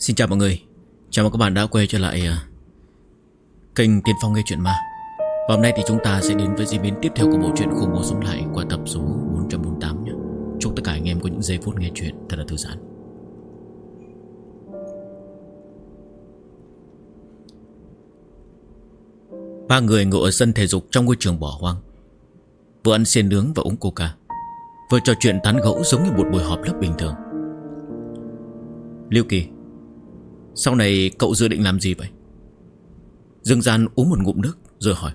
Xin chào mọi người. Chào mừng các bạn đã quay trở lại kênh Tiên Phong nghe chuyện ma. Và hôm nay thì chúng ta sẽ đến với diễn biến tiếp theo của bộ truyện Khủng Bố Sống Lại qua tập số 448 nhé. Chúc tất cả anh em có những giây phút nghe chuyện thật là thư giãn. Ba người ngồi ở sân thể dục trong ngôi trường bỏ hoang, vừa ăn xiên nướng và uống coca, vừa trò chuyện tán gẫu giống như một buổi họp lớp bình thường. Lưu Kỳ, sau này cậu dự định làm gì vậy? Dương Gian uống một ngụm nước rồi hỏi.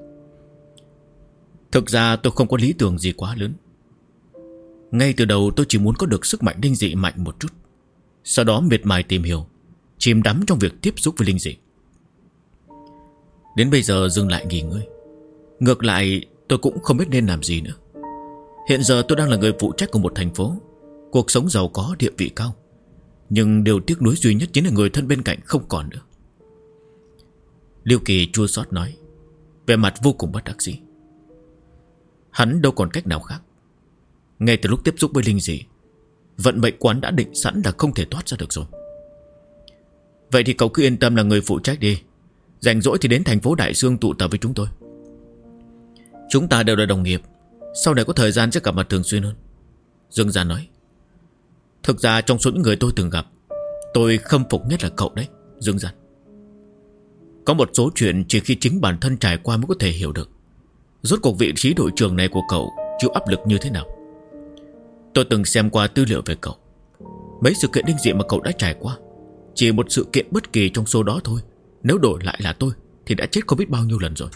Thực ra tôi không có lý tưởng gì quá lớn. Ngay từ đầu tôi chỉ muốn có được sức mạnh linh dị mạnh một chút, sau đó miệt mài tìm hiểu, chìm đắm trong việc tiếp xúc với linh dị. Đến bây giờ dừng lại nghỉ ngơi. Ngược lại tôi cũng không biết nên làm gì nữa. Hiện giờ tôi đang là người phụ trách của một thành phố, cuộc sống giàu có, địa vị cao, nhưng điều tiếc nuối duy nhất chính là người thân bên cạnh không còn nữa. Lưu Kỳ chua xót nói, vẻ mặt vô cùng bất đắc dĩ. Hắn đâu còn cách nào khác. Ngay từ lúc tiếp xúc với linh dị, vận mệnh quán đã định sẵn là không thể thoát ra được rồi. Vậy thì cậu cứ yên tâm là người phụ trách đi. Rảnh rỗi thì đến thành phố Đại Sương tụ tập với chúng tôi. Chúng ta đều là đồng nghiệp, sau này có thời gian sẽ gặp mặt thường xuyên hơn. Dương Gia nói. Thực ra trong số những người tôi từng gặp, tôi khâm phục nhất là cậu đấy, Dương Gia. Có một số chuyện chỉ khi chính bản thân trải qua mới có thể hiểu được. Rốt cuộc vị trí đội trưởng này của cậu chịu áp lực như thế nào. Tôi từng xem qua tư liệu về cậu. Mấy sự kiện linh dị mà cậu đã trải qua, chỉ một sự kiện bất kỳ trong số đó thôi, nếu đổi lại là tôi thì đã chết không biết bao nhiêu lần rồi.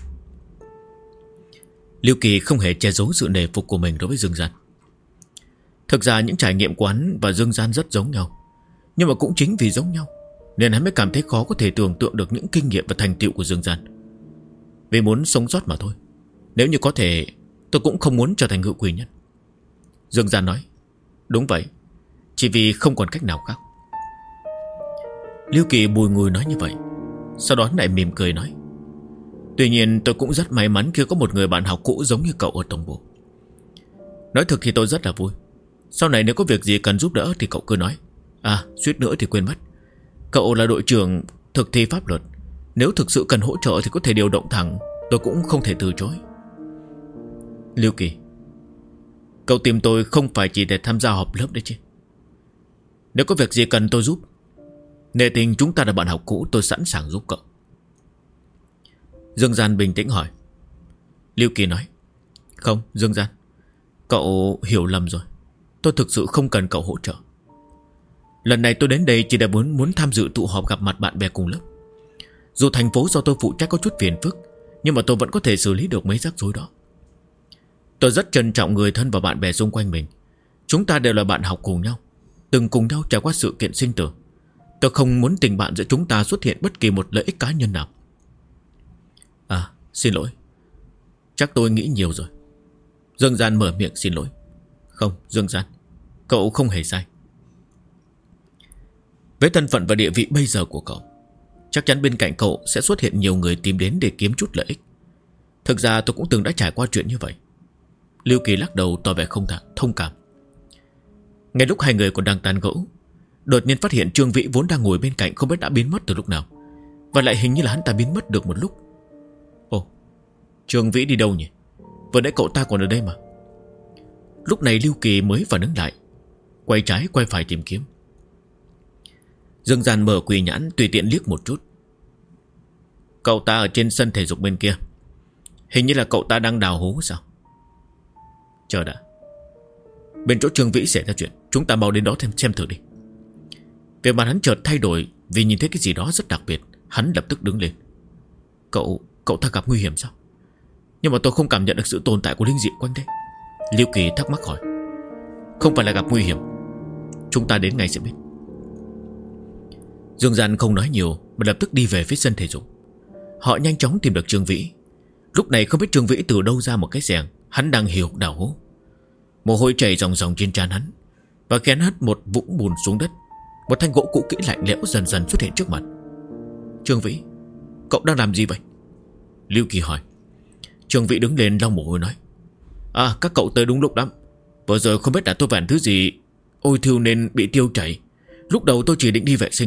Lưu Kỳ không hề che giấu sự nể phục của mình đối với Dương Gian. Thực ra những trải nghiệm của hắn và Dương Gian rất giống nhau, nhưng mà cũng chính vì giống nhau nên hắn mới cảm thấy khó có thể tưởng tượng được những kinh nghiệm và thành tựu của Dương Gian. Vì muốn sống sót mà thôi. Nếu như có thể, tôi cũng không muốn trở thành ngự quỷ nhân. Dương Gian nói. Đúng vậy, chỉ vì không còn cách nào khác. Lưu Kỳ bùi ngùi nói như vậy, sau đó lại mỉm cười nói. Tuy nhiên tôi cũng rất may mắn khi có một người bạn học cũ giống như cậu ở tổng bộ. Nói thực thì tôi rất là vui. Sau này nếu có việc gì cần giúp đỡ thì cậu cứ nói. À, suýt nữa thì quên mất, cậu là đội trưởng thực thi pháp luật. Nếu thực sự cần hỗ trợ thì có thể điều động thẳng, tôi cũng không thể từ chối. Lưu Kỳ, cậu tìm tôi không phải chỉ để tham gia họp lớp đấy chứ? Nếu có việc gì cần tôi giúp, nể tình chúng ta là bạn học cũ, tôi sẵn sàng giúp cậu. Dương Gian bình tĩnh hỏi. Lưu Kỳ nói. Không, Dương Gian, cậu hiểu lầm rồi. Tôi thực sự không cần cậu hỗ trợ. Lần này tôi đến đây chỉ là muốn tham dự tụ họp gặp mặt bạn bè cùng lớp. Dù thành phố do tôi phụ trách có chút phiền phức, nhưng mà tôi vẫn có thể xử lý được mấy rắc rối đó. Tôi rất trân trọng người thân và bạn bè xung quanh mình. Chúng ta đều là bạn học cùng nhau, từng cùng nhau trải qua sự kiện sinh tử. Tôi không muốn tình bạn giữa chúng ta xuất hiện bất kỳ một lợi ích cá nhân nào. À, xin lỗi, chắc tôi nghĩ nhiều rồi. Dương Gian mở miệng xin lỗi. Không, Dương Gian, cậu không hề sai. Với thân phận và địa vị bây giờ của cậu, chắc chắn bên cạnh cậu sẽ xuất hiện nhiều người tìm đến để kiếm chút lợi ích. Thực ra tôi cũng từng đã trải qua chuyện như vậy. Lưu Kỳ lắc đầu tỏ vẻ không thông cảm. Ngay lúc hai người còn đang tán gẫu, đột nhiên phát hiện Trương Vĩ vốn đang ngồi bên cạnh không biết đã biến mất từ lúc nào, và lại hình như là hắn ta biến mất được một lúc. Ồ, Trương Vĩ đi đâu nhỉ? Vừa nãy cậu ta còn ở đây mà. Lúc này Lưu Kỳ mới phản ứng lại, quay trái quay phải tìm kiếm. Dương Gian mở quỷ nhãn tùy tiện liếc một chút. Cậu ta ở trên sân thể dục bên kia. Hình như là cậu ta đang đào hố sao? Chờ đã, bên chỗ Trương Vĩ xảy ra chuyện, chúng ta mau đến đó xem thử đi. Về mặt hắn chợt thay đổi vì nhìn thấy cái gì đó rất đặc biệt. Hắn lập tức đứng lên. Cậu ta gặp nguy hiểm sao? Nhưng mà tôi không cảm nhận được sự tồn tại của linh dị quanh đây. Lưu Kỳ thắc mắc hỏi. Không phải là gặp nguy hiểm, chúng ta đến ngay sẽ biết. Dương Gian không nói nhiều mà lập tức đi về phía sân thể dục. Họ nhanh chóng tìm được Trương Vĩ. Lúc này không biết Trương Vĩ từ đâu ra một cái xẻng. Hắn đang hiểu đào hố. Mồ hôi chảy ròng ròng trên trán hắn, và khi hắn hất một vũng bùn xuống đất, một thanh gỗ cũ kỹ lạnh lẽo dần dần xuất hiện trước mặt. Trương Vĩ, cậu đang làm gì vậy? Lưu Kỳ hỏi. Trương Vĩ đứng lên lau mồ hôi nói. À, các cậu tới đúng lúc lắm. Vừa rồi không biết đã tôi vặn thứ gì ôi thiêu nên bị tiêu chảy. Lúc đầu tôi chỉ định đi vệ sinh thôi,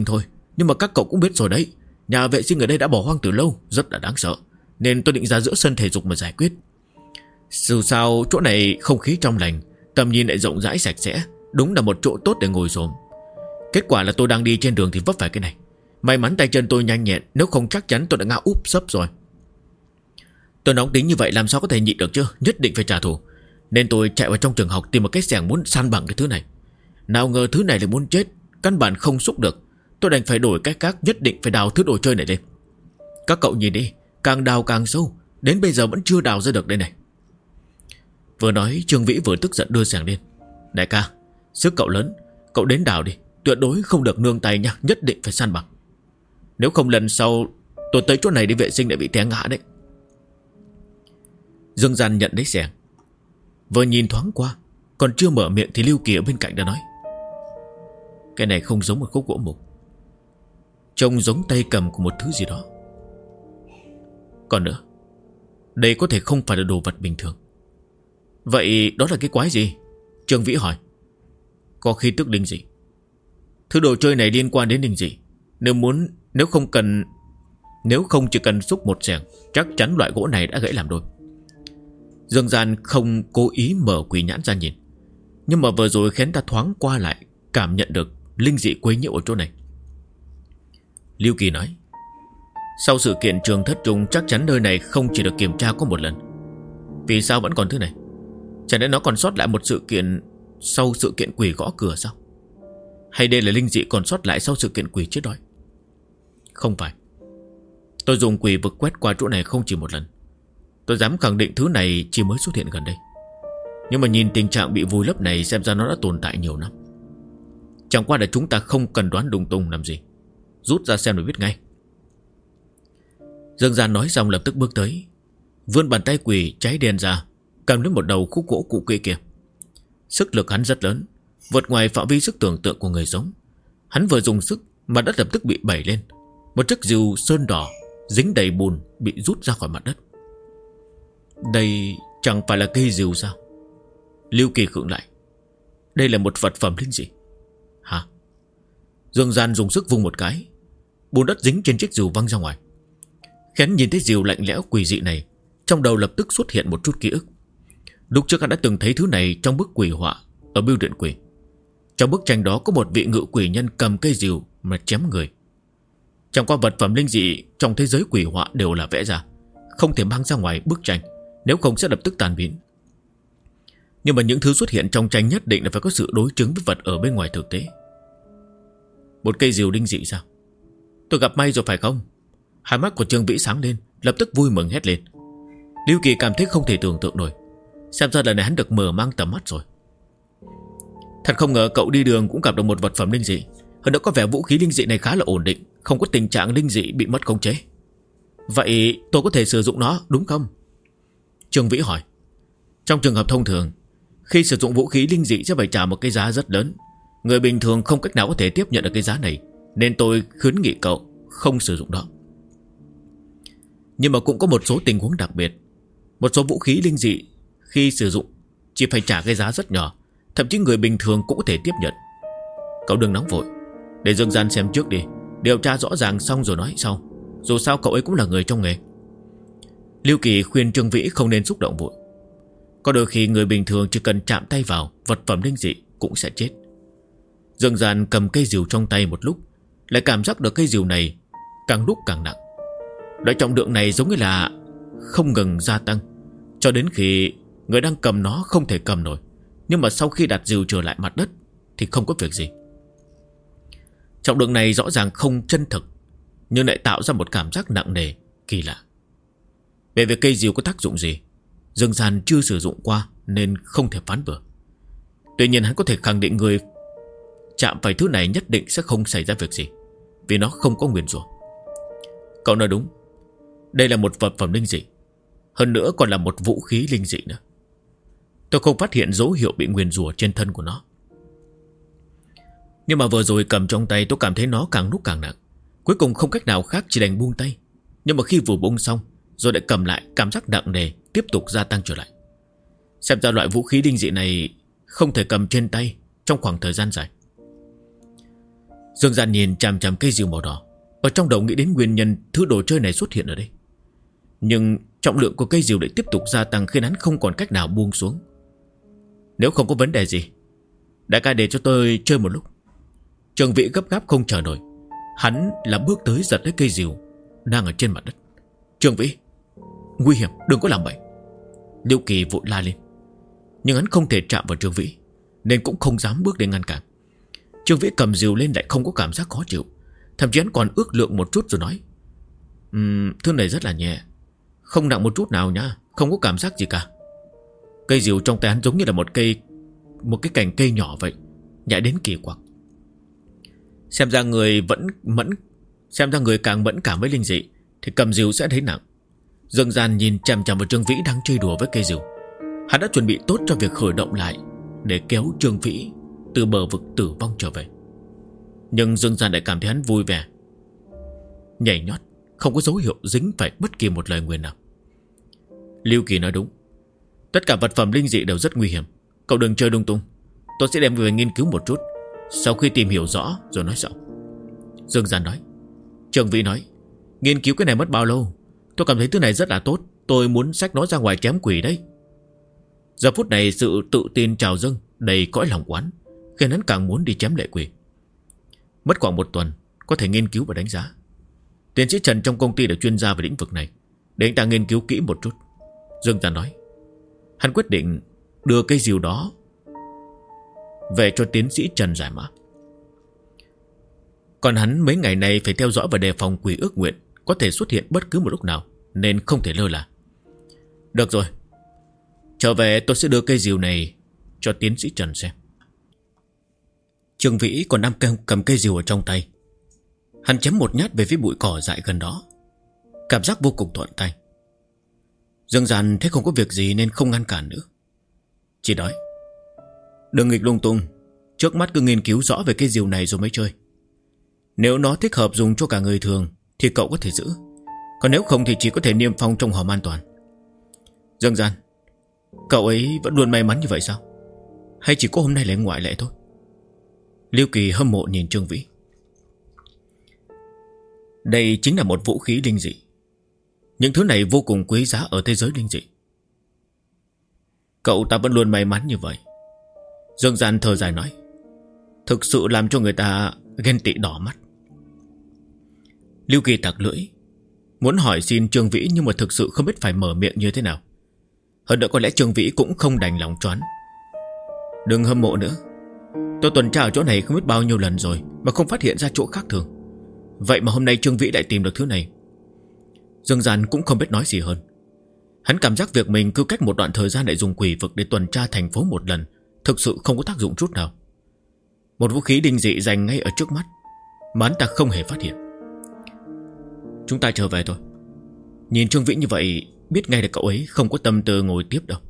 Nhưng mà các cậu cũng biết rồi đấy, nhà vệ sinh ở đây đã bỏ hoang từ lâu, rất là đáng sợ, nên tôi định ra giữa sân thể dục mà giải quyết. Dù sao chỗ này không khí trong lành, tầm nhìn lại rộng rãi sạch sẽ, đúng là một chỗ tốt để ngồi xổm. Kết quả là tôi đang đi trên đường thì vấp phải cái này. May mắn tay chân tôi nhanh nhẹn, nếu không chắc chắn tôi đã ngã úp sấp rồi. Tôi nóng tính như vậy làm sao có thể nhịn được chứ, nhất định phải trả thù. Nên tôi chạy vào trong trường học tìm một cái xẻng muốn san bằng cái thứ này. Nào ngờ thứ này lại muốn chết, căn bản không xúc được. Tôi đành phải đổi cách khác, nhất định phải đào thứ đồ chơi này lên. Các cậu nhìn đi, càng đào càng sâu, đến bây giờ vẫn chưa đào ra được đây này. Vừa nói Trương Vĩ vừa tức giận đưa xẻng lên. Đại ca, sức cậu lớn, cậu đến đào đi, tuyệt đối không được nương tay nha, nhất định phải san bằng. Nếu không lần sau tôi tới chỗ này đi vệ sinh lại bị té ngã đấy. Dương Gian nhận lấy xẻng, vừa nhìn thoáng qua, còn chưa mở miệng thì Lưu Kỳ ở bên cạnh đã nói: cái này không giống một khúc gỗ mục, trông giống tay cầm của một thứ gì đó. Còn nữa, đây có thể không phải là đồ vật bình thường. Vậy đó là cái quái gì? Trương Vĩ hỏi. Có khí tức linh dị. Thứ đồ chơi này liên quan đến linh dị. Nếu không chỉ cần xúc một xẻng, chắc chắn loại gỗ này đã gãy làm đôi. Dương Gian không cố ý mở quỷ nhãn ra nhìn, nhưng mà vừa rồi khiến ta thoáng qua lại cảm nhận được linh dị quấy nhiễu ở chỗ này. Lưu Kỳ nói: sau sự kiện Trường Thất Trung, chắc chắn nơi này không chỉ được kiểm tra có một lần. Vì sao vẫn còn thứ này? Chẳng lẽ nó còn sót lại một sự kiện sau sự kiện quỷ gõ cửa sao? Hay đây là linh dị còn sót lại sau sự kiện quỷ chết đói? Không phải. Tôi dùng quỷ vực quét qua chỗ này không chỉ một lần. Tôi dám khẳng định thứ này chỉ mới xuất hiện gần đây. Nhưng mà nhìn tình trạng bị vùi lấp này, xem ra nó đã tồn tại nhiều năm. Chẳng qua là chúng ta không cần đoán lung tung làm gì, rút ra xem rồi biết ngay. Dương Gian nói xong lập tức bước tới, vươn bàn tay quỷ cháy đen ra, cầm lấy một đầu khúc gỗ cũ kỹ kia. Sức lực hắn rất lớn, vượt ngoài phạm vi sức tưởng tượng của người sống. Hắn vừa dùng sức, mặt đất lập tức bị bẩy lên. Một chiếc rìu sơn đỏ dính đầy bùn bị rút ra khỏi mặt đất. Đây chẳng phải là cây rìu sao? Lưu Kỳ khựng lại. Đây là một vật phẩm linh dị. Hả? Dương Gian dùng sức vung một cái, bùn đất dính trên chiếc rìu văng ra ngoài. Khén nhìn thấy rìu lạnh lẽo quỷ dị này, trong đầu lập tức xuất hiện một chút ký ức. Lúc trước hắn đã từng thấy thứ này trong bức quỷ họa ở bưu điện quỷ. Trong bức tranh đó có một vị ngự quỷ nhân cầm cây rìu mà chém người. Chẳng qua vật phẩm linh dị trong thế giới quỷ họa đều là vẽ ra, không thể mang ra ngoài bức tranh, nếu không sẽ lập tức tàn biến. Nhưng mà những thứ xuất hiện trong tranh nhất định là phải có sự đối chứng với vật ở bên ngoài thực tế. Một cây rìu linh dị sao? Tôi gặp may rồi phải không? Hai mắt của Trương Vĩ sáng lên, lập tức vui mừng hét lên. Lưu Kỳ cảm thấy không thể tưởng tượng nổi. Xem ra lần này hắn được mở mang tầm mắt rồi. Thật không ngờ cậu đi đường cũng gặp được một vật phẩm linh dị. Hơn nữa có vẻ vũ khí linh dị này khá là ổn định, không có tình trạng linh dị bị mất khống chế. Vậy tôi có thể sử dụng nó đúng không? Trương Vĩ hỏi. Trong trường hợp thông thường, khi sử dụng vũ khí linh dị sẽ phải trả một cái giá rất lớn. Người bình thường không cách nào có thể tiếp nhận được cái giá này, nên tôi khuyến nghị cậu không sử dụng đó. Nhưng mà cũng có một số tình huống đặc biệt. Một số vũ khí linh dị khi sử dụng chỉ phải trả cái giá rất nhỏ, thậm chí người bình thường cũng có thể tiếp nhận. Cậu đừng nóng vội, để Dương Gian xem trước đi, điều tra rõ ràng xong rồi nói sau. Dù sao cậu ấy cũng là người trong nghề. Lưu Kỳ khuyên Trương Vĩ không nên xúc động vội. Có đôi khi người bình thường chỉ cần chạm tay vào vật phẩm linh dị cũng sẽ chết. Dương Gian cầm cây rìu trong tay một lúc, lại cảm giác được cây rìu này càng lúc càng nặng. Loại trọng lượng này giống như là không ngừng gia tăng, cho đến khi người đang cầm nó không thể cầm nổi. Nhưng mà sau khi đặt rìu trở lại mặt đất thì không có việc gì. Trọng lượng này rõ ràng không chân thực, nhưng lại tạo ra một cảm giác nặng nề, kỳ lạ. Về việc cây rìu có tác dụng gì, Dương Gian chưa sử dụng qua nên không thể phán bừa. Tuy nhiên hắn có thể khẳng định người chạm phải thứ này nhất định sẽ không xảy ra việc gì, vì nó không có nguyền rủa. Cậu nói đúng, đây là một vật phẩm linh dị, hơn nữa còn là một vũ khí linh dị nữa. Tôi không phát hiện dấu hiệu bị nguyền rủa trên thân của nó. Nhưng mà vừa rồi cầm trong tay tôi cảm thấy nó càng lúc càng nặng. Cuối cùng không cách nào khác chỉ đành buông tay. Nhưng mà khi vừa buông xong rồi lại cầm lại, cảm giác nặng nề tiếp tục gia tăng trở lại. Xem ra loại vũ khí linh dị này không thể cầm trên tay trong khoảng thời gian dài. Dương Gian nhìn chằm chằm cây rìu màu đỏ, ở trong đầu nghĩ đến nguyên nhân thứ đồ chơi này xuất hiện ở đây. Nhưng trọng lượng của cây rìu lại tiếp tục gia tăng, khiến hắn không còn cách nào buông xuống. Nếu không có vấn đề gì, đại ca để cho tôi chơi một lúc. Trường Vĩ gấp gáp không chờ nổi. Hắn là bước tới giật lấy cây rìu đang ở trên mặt đất. Trường Vĩ, nguy hiểm, đừng có làm bậy. Liêu Kỳ vội la lên. Nhưng hắn không thể chạm vào Trường Vĩ, nên cũng không dám bước đến ngăn cản. Trường Vĩ cầm rìu lên lại không có cảm giác khó chịu. Thậm chí hắn còn ước lượng một chút rồi nói: thứ này rất là nhẹ, không nặng một chút nào nhá, không có cảm giác gì cả. Cây rìu trong tay hắn giống như là một cái cành cây nhỏ vậy, nhẹ đến kỳ quặc. Xem ra người càng mẫn cảm với linh dị thì cầm rìu sẽ thấy nặng. Dương Gian nhìn chằm chằm vào Trương Vĩ đang chơi đùa với cây rìu. Hắn đã chuẩn bị tốt cho việc khởi động lại để kéo Trương Vĩ từ bờ vực tử vong trở về. Nhưng Dương Gian lại cảm thấy hắn vui vẻ, nhảy nhót, không có dấu hiệu dính phải bất kỳ một lời nguyền nào. Lưu Kỳ nói đúng, tất cả vật phẩm linh dị đều rất nguy hiểm. Cậu đừng chơi lung tung, tôi sẽ đem về nghiên cứu một chút, sau khi tìm hiểu rõ rồi nói sau. Dương Gian nói. Trương Vĩ nói: nghiên cứu cái này mất bao lâu? Tôi cảm thấy thứ này rất là tốt, tôi muốn xách nó ra ngoài chém quỷ đấy. Giờ phút này sự tự tin trào dâng đầy cõi lòng quán, khiến hắn càng muốn đi chém lệ quỷ. Mất khoảng 1 tuần có thể nghiên cứu và đánh giá. Tiến sĩ Trần trong công ty là chuyên gia về lĩnh vực này, để anh ta nghiên cứu kỹ một chút. Dương Gian nói. Hắn quyết định đưa cây rìu đó về cho tiến sĩ Trần giải mã. Còn hắn mấy ngày này phải theo dõi và đề phòng quỷ ước nguyện có thể xuất hiện bất cứ một lúc nào, nên không thể lơ là. Được rồi, trở về tôi sẽ đưa cây rìu này cho tiến sĩ Trần xem. Trương Vĩ còn đang cầm cây rìu ở trong tay. Hắn chém một nhát về phía bụi cỏ dại gần đó, cảm giác vô cùng thuận tay. Dương Gian thấy không có việc gì nên không ngăn cản nữa, chỉ nói: đừng nghịch lung tung, trước mắt cứ nghiên cứu rõ về cây rìu này rồi mới chơi. Nếu nó thích hợp dùng cho cả người thường thì cậu có thể giữ, còn nếu không thì chỉ có thể niêm phong trong hòm an toàn. Dương Gian, cậu ấy vẫn luôn may mắn như vậy sao? Hay chỉ có hôm nay là ngoại lệ thôi? Lưu Kỳ hâm mộ nhìn Trương Vĩ. Đây chính là một vũ khí linh dị. Những thứ này vô cùng quý giá ở thế giới linh dị. Cậu ta vẫn luôn may mắn như vậy. Dương Gian thở dài nói. Thực sự làm cho người ta ghen tị đỏ mắt. Lưu Kỳ tặc lưỡi, muốn hỏi xin Trương Vĩ, nhưng mà thực sự không biết phải mở miệng như thế nào. Hơn nữa có lẽ Trương Vĩ cũng không đành lòng choán. Đừng hâm mộ nữa. Tôi tuần tra ở chỗ này không biết bao nhiêu lần rồi mà không phát hiện ra chỗ khác thường. Vậy mà hôm nay Trương Vĩ lại tìm được thứ này. Dương Gian cũng không biết nói gì hơn. Hắn cảm giác việc mình cứ cách một đoạn thời gian lại dùng quỷ vực để tuần tra thành phố một lần thực sự không có tác dụng chút nào. Một vũ khí linh dị dành ngay ở trước mắt mà hắn ta không hề phát hiện. Chúng ta trở về thôi. Nhìn Trương Vĩ như vậy biết ngay là cậu ấy không có tâm tư ngồi tiếp đâu.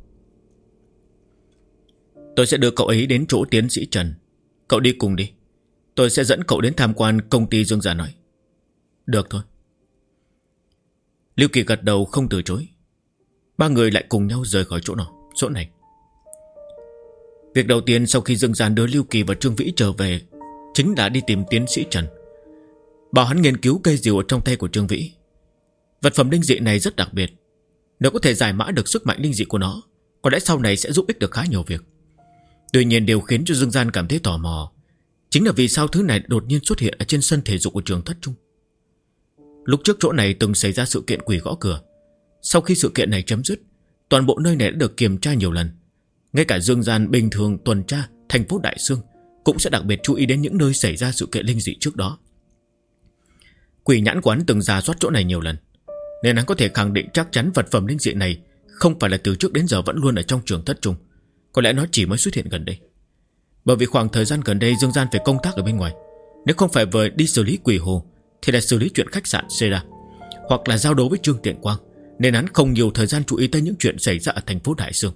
Tôi sẽ đưa cậu ấy đến chỗ tiến sĩ Trần. Cậu đi cùng đi. Tôi sẽ dẫn cậu đến tham quan công ty. Dương Gian nói. Được thôi. Lưu Kỳ gật đầu không từ chối. Ba người lại cùng nhau rời khỏi chỗ này. Việc đầu tiên sau khi Dương Gian đưa Lưu Kỳ và Trương Vĩ trở về chính là đi tìm tiến sĩ Trần, bảo hắn nghiên cứu cây rìu ở trong tay của Trương Vĩ. Vật phẩm linh dị này rất đặc biệt, nếu có thể giải mã được sức mạnh linh dị của nó, có lẽ sau này sẽ giúp ích được khá nhiều việc. Tuy nhiên điều khiến cho Dương Gian cảm thấy tò mò chính là vì sao thứ này đột nhiên xuất hiện ở trên sân thể dục của trường Thất Trung. Lúc trước chỗ này từng xảy ra sự kiện quỷ gõ cửa. Sau khi sự kiện này chấm dứt, toàn bộ nơi này đã được kiểm tra nhiều lần. Ngay cả Dương Gian bình thường tuần tra thành phố Đại Sương cũng sẽ đặc biệt chú ý đến những nơi xảy ra sự kiện linh dị trước đó. Quỷ nhãn quán từng rà soát chỗ này nhiều lần, nên hắn có thể khẳng định chắc chắn vật phẩm linh dị này không phải là từ trước đến giờ vẫn luôn ở trong trường Thất Trung. Có lẽ nó chỉ mới xuất hiện gần đây. Bởi vì khoảng thời gian gần đây Dương Gian phải công tác ở bên ngoài, nếu không phải vừa đi xử lý quỷ hồ thì là xử lý chuyện khách sạn Sera hoặc là giao đấu với Trương Tiện Quang, nên hắn không nhiều thời gian chú ý tới những chuyện xảy ra ở thành phố Đại Sương.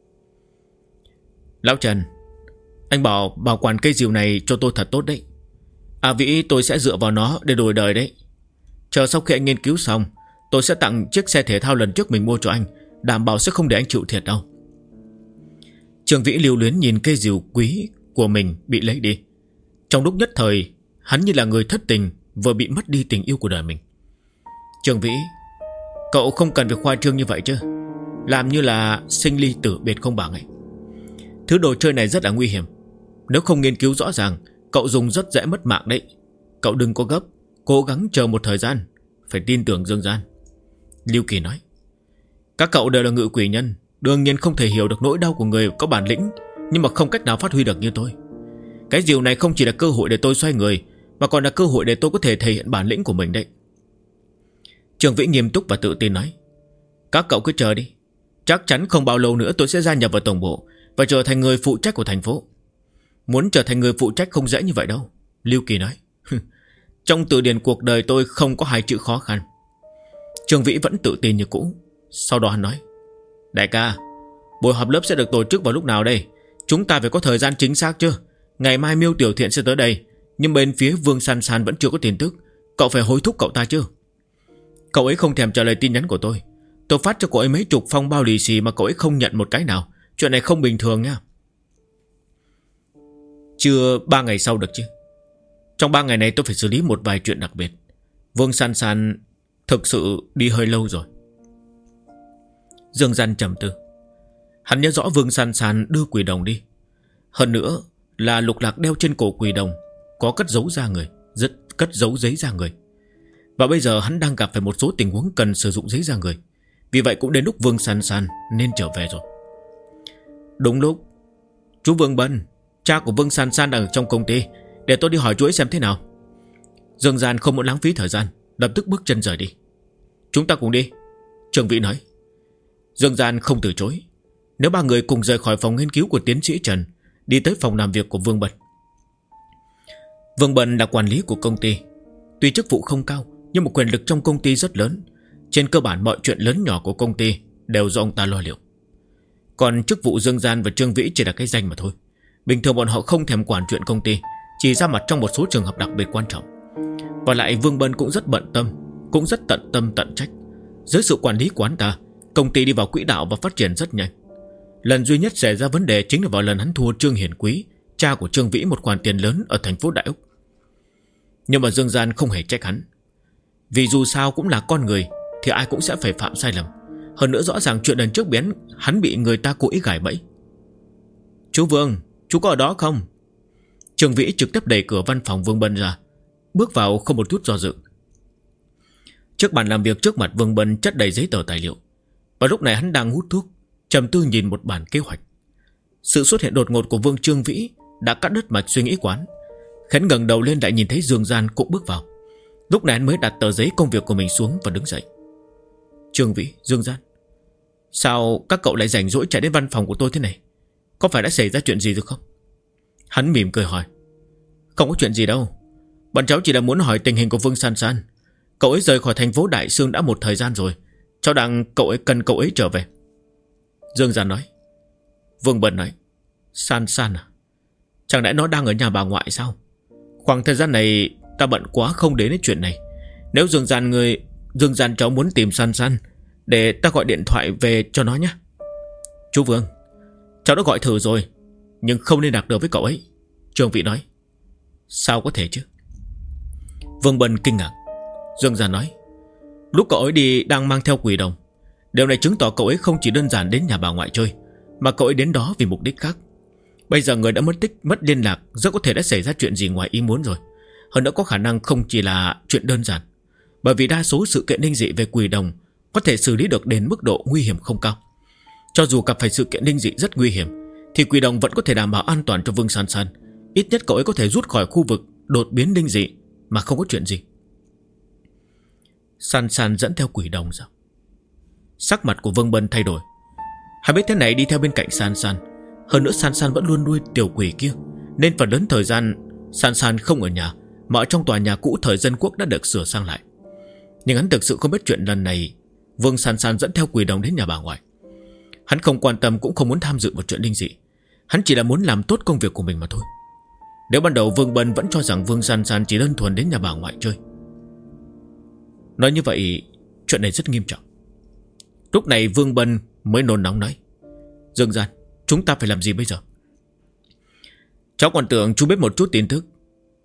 Lão Trần, anh bảo quản cây rìu này cho tôi thật tốt đấy. Vĩ, tôi sẽ dựa vào nó để đổi đời đấy. Chờ sau khi anh nghiên cứu xong, tôi sẽ tặng chiếc xe thể thao lần trước mình mua cho anh, đảm bảo sẽ không để anh chịu thiệt đâu. Trương Vĩ lưu luyến nhìn cây rìu quý của mình bị lấy đi. Trong lúc nhất thời Hắn như là người thất tình, vừa bị mất đi tình yêu của đời mình. Trương Vĩ, cậu không cần phải khoa trương như vậy chứ. Làm như là sinh ly tử biệt không bằng ấy. Thứ đồ chơi này rất là nguy hiểm. Nếu không nghiên cứu rõ ràng, cậu dùng rất dễ mất mạng đấy. Cậu đừng có gấp, cố gắng chờ một thời gian. Phải tin tưởng Dương Gian. Lưu Kỳ nói. Các cậu đều là ngự quỷ nhân, đương nhiên không thể hiểu được nỗi đau của người có bản lĩnh, nhưng mà không cách nào phát huy được như tôi. Cái diều này không chỉ là cơ hội để tôi xoay người, mà còn là cơ hội để tôi có thể thể hiện bản lĩnh của mình đấy. Trương Vĩ nghiêm túc và tự tin nói. Các cậu cứ chờ đi. Chắc chắn không bao lâu nữa tôi sẽ gia nhập vào tổng bộ và trở thành người phụ trách của thành phố. Muốn trở thành người phụ trách không dễ như vậy đâu, Lưu Kỳ nói. Trong từ điển cuộc đời tôi không có hai chữ khó khăn. Trương Vĩ vẫn tự tin như cũ. Sau đó hắn nói. Đại ca, buổi họp lớp sẽ được tổ chức vào lúc nào đây? Chúng ta phải có thời gian chính xác chứ. Ngày mai Miêu Tiểu Thiện sẽ tới đây, nhưng bên phía Vương San San vẫn chưa có tin tức. Cậu phải hối thúc cậu ta chứ. Cậu ấy không thèm trả lời tin nhắn của tôi. Tôi phát cho cậu ấy mấy chục phong bao lì xì mà cậu ấy không nhận một cái nào. Chuyện này không bình thường nha. Chưa 3 ngày sau được chứ? Trong 3 ngày này tôi phải xử lý một vài chuyện đặc biệt. Vương San San thực sự đi hơi lâu rồi. Dương Gian trầm tư. Hắn nhớ rõ Vương San San đưa quỷ đồng đi. Hơn nữa là lục lạc đeo trên cổ quỷ đồng có cất giấu da người, cất giấu giấy da người. Và bây giờ hắn đang gặp phải một số tình huống cần sử dụng giấy da người. Vì vậy cũng đến lúc Vương San San nên trở về rồi. Đúng lúc. Chú Vương Bân, cha của Vương San San đang ở trong công ty. Để tôi đi hỏi chú ấy xem thế nào. Dương Gian không muốn lãng phí thời gian, lập tức bước chân rời đi. Chúng ta cùng đi, Trương Vĩ nói. Dương Gian không từ chối. Nếu 3 người cùng rời khỏi phòng nghiên cứu của tiến sĩ Trần, đi tới phòng làm việc của Vương Bân. Vương Bân là quản lý của công ty. Tuy chức vụ không cao, nhưng một quyền lực trong công ty rất lớn. Trên cơ bản mọi chuyện lớn nhỏ của công ty đều do ông ta lo liệu. Còn chức vụ Dương Gian và Trương Vĩ chỉ là cái danh mà thôi. Bình thường bọn họ không thèm quản chuyện công ty, chỉ ra mặt trong một số trường hợp đặc biệt quan trọng. Và lại Vương Bân cũng rất bận tâm, cũng rất tận tâm tận trách. Dưới sự quản lý của hắn ta, công ty đi vào quỹ đạo và phát triển rất nhanh. Lần duy nhất xảy ra vấn đề chính là vào lần hắn thua Trương Hiển Quý, cha của Trương Vĩ, một khoản tiền lớn ở thành phố Đại Úc. Nhưng mà Dương Gian không hề trách hắn. Vì dù sao cũng là con người, thì ai cũng sẽ phải phạm sai lầm. Hơn nữa rõ ràng chuyện lần trước biến hắn bị người ta cố ý gài bẫy. Chú Vương, chú có ở đó không? Trương Vĩ trực tiếp đẩy cửa văn phòng Vương Bân ra, bước vào không một chút do dự. Trước bàn làm việc trước mặt Vương Bân chất đầy giấy tờ tài liệu. Và lúc này hắn đang hút thuốc, trầm tư nhìn một bản kế hoạch. Sự xuất hiện đột ngột của Vương Trương Vĩ đã cắt đứt mạch suy nghĩ quán. Khánh ngẩng đầu lên lại nhìn thấy Dương Gian cũng bước vào. Lúc này hắn mới đặt tờ giấy công việc của mình xuống và đứng dậy. Trương Vĩ, Dương Gian, sao các cậu lại rảnh rỗi chạy đến văn phòng của tôi thế này? Có phải đã xảy ra chuyện gì rồi không? Hắn mỉm cười hỏi. Không có chuyện gì đâu. Bọn cháu chỉ là muốn hỏi tình hình của Vương San San. Cậu ấy rời khỏi thành phố Đại Sương đã một thời gian rồi. Cháu đang cần cậu ấy trở về. Dương Gian nói. Vương Bân nói. San San à? Chẳng lẽ nó đang ở nhà bà ngoại sao? Khoảng thời gian này ta bận quá không đến chuyện này. Nếu Dương Gian cháu muốn tìm San San, để ta gọi điện thoại về cho nó nhé. Chú Vương, cháu đã gọi thử rồi, nhưng không liên lạc được với cậu ấy. Trương Vĩ nói. Sao có thể chứ? Vương Bân kinh ngạc. Dương Gian nói. Lúc cậu ấy đi đang mang theo quỷ đồng. Điều này chứng tỏ cậu ấy không chỉ đơn giản đến nhà bà ngoại chơi, mà cậu ấy đến đó vì mục đích khác. Bây giờ người đã mất tích, mất liên lạc, rất có thể đã xảy ra chuyện gì ngoài ý muốn rồi. Hơn nữa có khả năng không chỉ là chuyện đơn giản, bởi vì đa số sự kiện linh dị về quỷ đồng có thể xử lý được đến mức độ nguy hiểm không cao. Cho dù gặp phải sự kiện linh dị rất nguy hiểm, thì quỷ đồng vẫn có thể đảm bảo an toàn cho Vương San San. Ít nhất cậu ấy có thể rút khỏi khu vực đột biến linh dị mà không có chuyện gì. San San dẫn theo quỷ đồng sao? Sắc mặt của Vương Bân thay đổi. Hai biết thế này đi theo bên cạnh San San. Hơn nữa San San vẫn luôn nuôi tiểu quỷ kia, nên phần lớn thời gian San San không ở nhà, mà ở trong tòa nhà cũ thời dân quốc đã được sửa sang lại. Nhưng hắn thực sự không biết chuyện lần này Vương San San dẫn theo quỷ đồng đến nhà bà ngoại. Hắn không quan tâm cũng không muốn tham dự vào chuyện linh dị. Hắn chỉ là muốn làm tốt công việc của mình mà thôi. Nếu ban đầu Vương Bân vẫn cho rằng Vương San San chỉ đơn thuần đến nhà bà ngoại chơi. Nói như vậy chuyện này rất nghiêm trọng. Lúc này Vương Bân mới nôn nóng nói. Dương Gian, chúng ta phải làm gì bây giờ? Cháu còn tưởng chú biết một chút tin tức.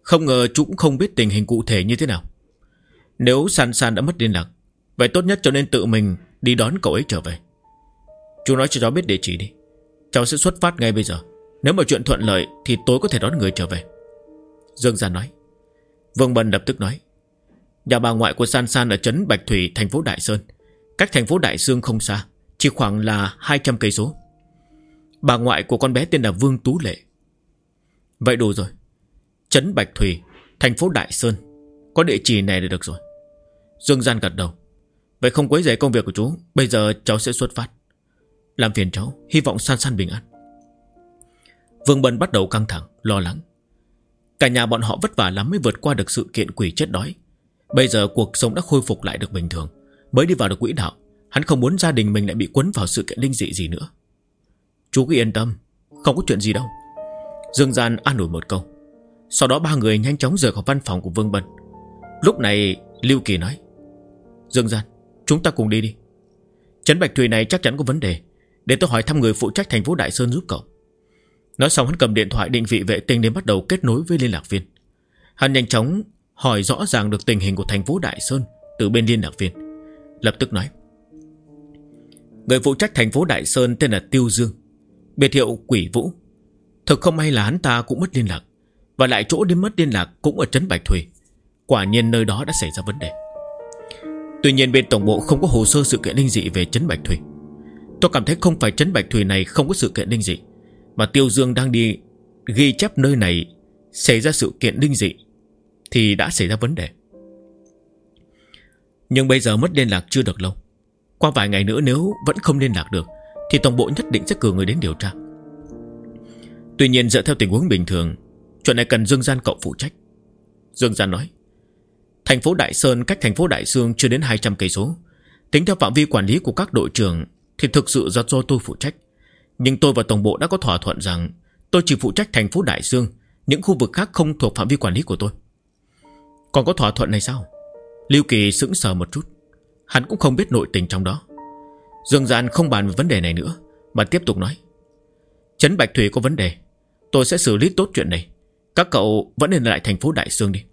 Không ngờ chú cũng không biết tình hình cụ thể như thế nào. Nếu San San đã mất liên lạc, vậy tốt nhất cháu nên tự mình đi đón cậu ấy trở về. Chú nói cho cháu biết địa chỉ đi. Cháu sẽ xuất phát ngay bây giờ. Nếu mà chuyện thuận lợi thì tối có thể đón người trở về. Dương Gian nói. Vương Bân lập tức nói. Nhà bà ngoại của San San ở trấn Bạch Thủy, thành phố Đại Sơn, cách thành phố Đại Sương không xa, chỉ khoảng là 200 cây số. Bà ngoại của con bé tên là Vương Tú Lệ. Vậy đủ rồi. Trấn Bạch Thủy, thành phố Đại Sơn, có địa chỉ này là được rồi. Dương Gian gật đầu. Vậy không quấy rầy công việc của chú. Bây giờ cháu sẽ xuất phát. Làm phiền cháu. Hy vọng San San bình an. Vương Bân bắt đầu căng thẳng, lo lắng. Cả nhà bọn họ vất vả lắm mới vượt qua được sự kiện quỷ chết đói. Bây giờ cuộc sống đã khôi phục lại được bình thường, mới đi vào được quỹ đạo. Hắn không muốn gia đình mình lại bị quấn vào sự kiện linh dị gì nữa. Chú cứ yên tâm, không có chuyện gì đâu. Dương Gian an ủi một câu. Sau đó ba người nhanh chóng rời khỏi văn phòng của Vương Bân. Lúc này Lưu Kỳ nói. Dương Gian, chúng ta cùng đi đi. Trấn Bạch Thủy này chắc chắn có vấn đề. Để tôi hỏi thăm người phụ trách thành phố Đại Sơn giúp cậu. Nói xong hắn cầm điện thoại định vị vệ tinh để bắt đầu kết nối với liên lạc viên. Hắn nhanh chóng hỏi rõ ràng được tình hình của thành phố Đại Sơn từ bên liên lạc viên. Lập tức nói. Người phụ trách thành phố Đại Sơn tên là Tiêu Dương, biệt hiệu Quỷ Vũ. Thực không may là hắn ta cũng mất liên lạc, và lại chỗ đến mất liên lạc cũng ở trấn Bạch Thủy. Quả nhiên nơi đó đã xảy ra vấn đề. Tuy nhiên bên tổng bộ không có hồ sơ sự kiện linh dị về trấn Bạch Thủy. Tôi cảm thấy không phải trấn Bạch Thủy này không có sự kiện linh dị, mà Tiêu Dương đang đi ghi chép nơi này xảy ra sự kiện linh dị thì đã xảy ra vấn đề. Nhưng bây giờ mất liên lạc chưa được lâu. Qua vài ngày nữa nếu vẫn không liên lạc được thì tổng bộ nhất định sẽ cử người đến điều tra. Tuy nhiên dựa theo tình huống bình thường, chuyện này cần Dương Gian cậu phụ trách. Dương Gian nói. Thành phố Đại Sơn cách thành phố Đại Sương chưa đến 200 cây số. Tính theo phạm vi quản lý của các đội trưởng thì thực sự do tôi phụ trách. Nhưng tôi và tổng bộ đã có thỏa thuận rằng tôi chỉ phụ trách thành phố Đại Sương, những khu vực khác không thuộc phạm vi quản lý của tôi. Còn có thỏa thuận này sao? Lưu Kỳ sững sờ một chút. Hắn cũng không biết nội tình trong đó. Dương Gian không bàn về vấn đề này nữa, mà tiếp tục nói. Trấn Bạch Thủy có vấn đề, tôi sẽ xử lý tốt chuyện này. Các cậu vẫn nên lại thành phố Đại Sương đi.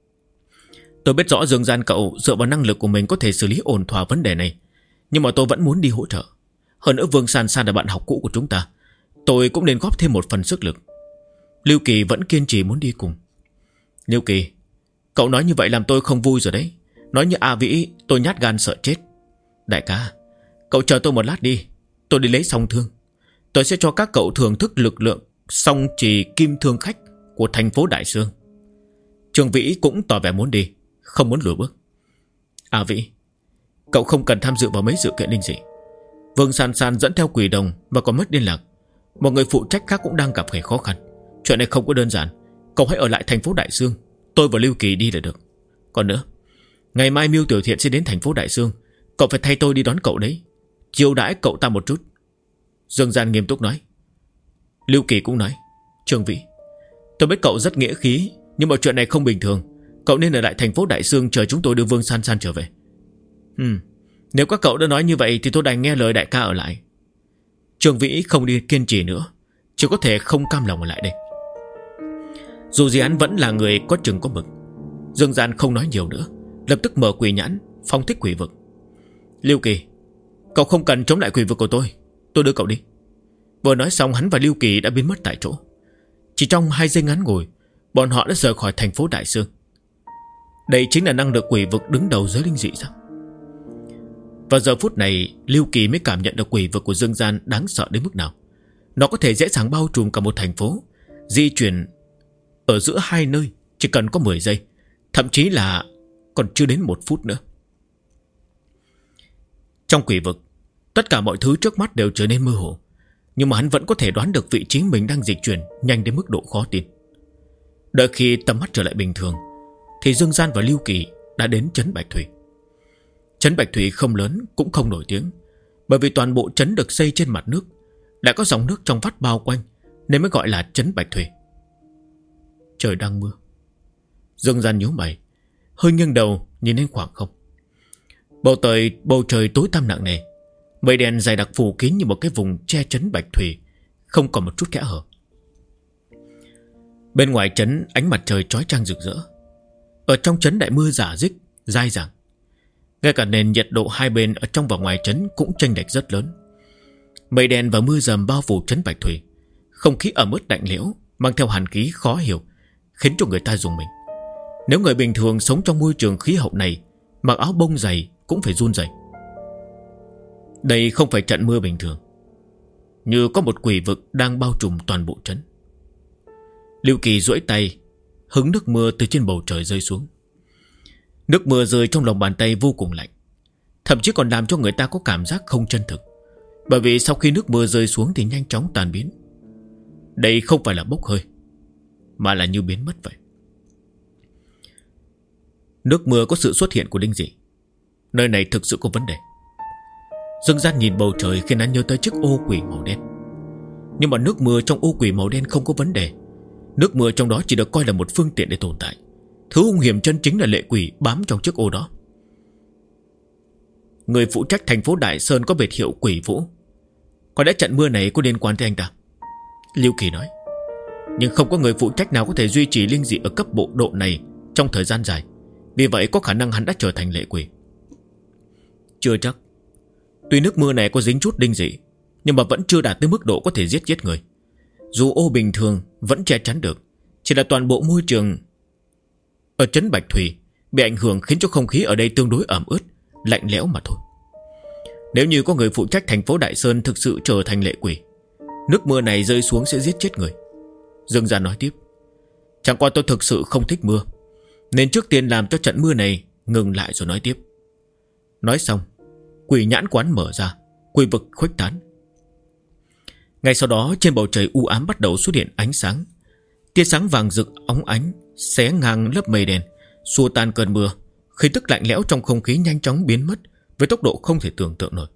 Tôi biết rõ Dương Gian cậu dựa vào năng lực của mình có thể xử lý ổn thỏa vấn đề này, nhưng mà tôi vẫn muốn đi hỗ trợ. Hơn nữa Vương San San là bạn học cũ của chúng ta, tôi cũng nên góp thêm một phần sức lực. Lưu Kỳ vẫn kiên trì muốn đi cùng. Lưu Kỳ, cậu nói như vậy làm tôi không vui rồi đấy. Nói như A Vĩ tôi nhát gan sợ chết. Đại ca, cậu chờ tôi một lát đi. Tôi đi lấy song thương. Tôi sẽ cho các cậu thưởng thức lực lượng song trì kim thương khách của thành phố Đại Sương. Trương Vĩ cũng tỏ vẻ muốn đi, không muốn lùi bước. A Vĩ, cậu không cần tham dự vào mấy sự kiện linh dị. Vương San San dẫn theo Quỷ Đồng và còn mất liên lạc. Một người phụ trách khác cũng đang gặp phải khó khăn. Chuyện này không có đơn giản. Cậu hãy ở lại thành phố Đại Sương, tôi và Lưu Kỳ đi là được. Còn nữa, ngày mai Miêu Tiểu Thiện sẽ đến thành phố Đại Sương, cậu phải thay tôi đi đón cậu đấy, chiêu đãi cậu ta một chút. Dương Gian nghiêm túc nói. Lưu Kỳ cũng nói. Trương Vĩ, tôi biết cậu rất nghĩa khí, nhưng mà chuyện này không bình thường. Cậu nên ở lại thành phố Đại Sương chờ chúng tôi đưa Vương San San trở về. Nếu các cậu đã nói như vậy thì tôi đành nghe lời đại ca ở lại. Trương Vĩ không đi kiên trì nữa, chỉ có thể không cam lòng ở lại đây. Dù gì hắn vẫn là người có chừng có mực. Dương Gian không nói nhiều nữa, lập tức mở quỷ nhãn phong thích quỷ vực. Lưu Kỳ, cậu không cần chống lại quỷ vực của tôi đưa cậu đi. Vừa nói xong hắn và Lưu Kỳ đã biến mất tại chỗ. Chỉ trong 2 giây ngắn ngủi, bọn họ đã rời khỏi thành phố Đại Sương. Đây chính là năng lực quỷ vực đứng đầu giới linh dị sao? Vào giờ phút này, Lưu Kỳ mới cảm nhận được quỷ vực của Dương Gian đáng sợ đến mức nào. Nó có thể dễ dàng bao trùm cả một thành phố, di chuyển ở giữa 2 nơi chỉ cần có 10 giây, thậm chí là còn chưa đến 1 phút nữa. Trong quỷ vực, tất cả mọi thứ trước mắt đều trở nên mơ hồ, nhưng mà hắn vẫn có thể đoán được vị trí mình đang dịch chuyển nhanh đến mức độ khó tin. Đợi khi tầm mắt trở lại bình thường thì Dương Gian và Lưu Kỳ đã đến trấn Bạch Thủy. Trấn Bạch Thủy không lớn cũng không nổi tiếng, bởi vì toàn bộ trấn được xây trên mặt nước, lại có dòng nước trong vắt bao quanh, nên mới gọi là trấn Bạch Thủy. Trời đang mưa. Dương Gian nhíu mày, hơi nghiêng đầu nhìn lên khoảng không. Bầu trời tối tăm nặng nề, mây đen dày đặc phủ kín như một cái vùng che trấn Bạch Thủy, không còn một chút kẽ hở. Bên ngoài trấn ánh mặt trời chói chang rực rỡ. Ở trong trấn đại mưa rả rích, dai dẳng. Ngay cả nền nhiệt độ hai bên ở trong và ngoài trấn cũng chênh lệch rất lớn. Mây đen và mưa rầm bao phủ trấn Bạch Thủy. Không khí ẩm ướt lạnh lẽo, mang theo hàn khí khó hiểu, khiến cho người ta rùng mình. Nếu người bình thường sống trong môi trường khí hậu này, mặc áo bông dày cũng phải run rẩy. Đây không phải trận mưa bình thường, như có một quỷ vực đang bao trùm toàn bộ trấn. Lưu Kỳ duỗi tay hứng nước mưa từ trên bầu trời rơi xuống. Nước mưa rơi trong lòng bàn tay vô cùng lạnh, thậm chí còn làm cho người ta có cảm giác không chân thực. Bởi vì sau khi nước mưa rơi xuống thì nhanh chóng tan biến. Đây không phải là bốc hơi, mà là như biến mất vậy. Nước mưa có sự xuất hiện của linh dị. Nơi này thực sự có vấn đề. Dương Gian nhìn bầu trời khiến hắn nhớ tới chiếc ô quỷ màu đen. Nhưng mà nước mưa trong ô quỷ màu đen không có vấn đề. Nước mưa trong đó chỉ được coi là một phương tiện để tồn tại. Thứ hung hiểm chân chính là lệ quỷ bám trong chiếc ô đó. Người phụ trách thành phố Đại Sơn có biệt hiệu Quỷ Vũ. Có lẽ trận mưa này có liên quan tới anh ta, Lưu Kỳ nói. Nhưng không có người phụ trách nào có thể duy trì linh dị ở cấp bộ độ này trong thời gian dài. Vì vậy có khả năng hắn đã trở thành lệ quỷ. Chưa chắc. Tuy nước mưa này có dính chút linh dị, nhưng mà vẫn chưa đạt tới mức độ có thể giết người. Dù ô bình thường vẫn che chắn được, chỉ là toàn bộ môi trường ở trấn Bạch Thủy bị ảnh hưởng, khiến cho không khí ở đây tương đối ẩm ướt, lạnh lẽo mà thôi. Nếu như có người phụ trách thành phố Đại Sơn thực sự trở thành lệ quỷ, nước mưa này rơi xuống sẽ giết chết người. Dương Gia nói tiếp. Chẳng qua tôi thực sự không thích mưa, nên trước tiên làm cho trận mưa này ngừng lại rồi nói tiếp. Nói xong, quỷ nhãn quán mở ra, quỷ vực khuếch tán. Ngay sau đó trên bầu trời u ám bắt đầu xuất hiện ánh sáng. Tia sáng vàng rực óng ánh xé ngang lớp mây đen, xua tan cơn mưa. Khí tức lạnh lẽo trong không khí nhanh chóng biến mất với tốc độ không thể tưởng tượng nổi.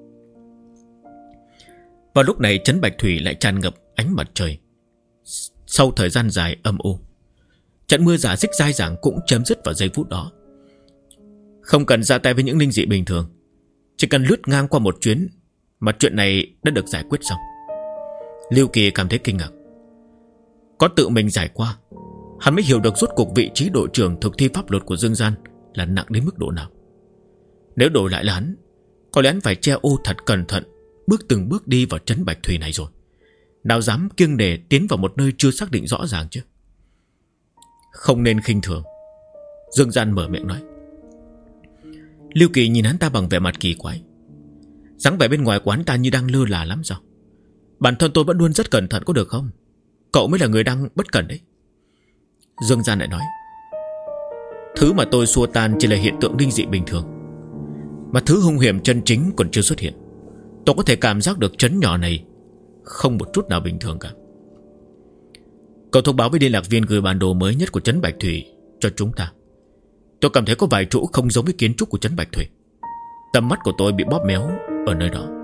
Vào lúc này trấn Bạch Thủy lại tràn ngập ánh mặt trời. Sau thời gian dài âm u, trận mưa giả dích dai dẳng cũng chấm dứt vào giây phút đó. Không cần ra tay với những linh dị bình thường, chỉ cần lướt ngang qua một chuyến mà chuyện này đã được giải quyết xong. Lưu Kỳ cảm thấy kinh ngạc. Có tự mình giải qua, hắn mới hiểu được rốt cuộc vị trí đội trưởng thực thi pháp luật của Dương Gian là nặng đến mức độ nào. Nếu đổi lại là hắn, có lẽ hắn phải che ô thật cẩn thận, bước từng bước đi vào trấn Bạch Thủy này rồi. Nào dám kiêng nể tiến vào một nơi chưa xác định rõ ràng chứ. Không nên khinh thường, Dương Gian mở miệng nói. Lưu Kỳ nhìn hắn ta bằng vẻ mặt kỳ quái. Dáng vẻ bên ngoài quán ta như đang lơ là lắm sao? Bản thân tôi vẫn luôn rất cẩn thận có được không? Cậu mới là người đang bất cẩn đấy. Dương Gian lại nói. Thứ mà tôi xua tan chỉ là hiện tượng linh dị bình thường, mà thứ hung hiểm chân chính còn chưa xuất hiện. Tôi có thể cảm giác được trấn nhỏ này không một chút nào bình thường cả. Cậu thông báo với liên lạc viên gửi bản đồ mới nhất của trấn Bạch Thủy cho chúng ta. Tôi cảm thấy có vài chỗ không giống với kiến trúc của trấn Bạch Thủy. Tầm mắt của tôi bị bóp méo ở nơi đó.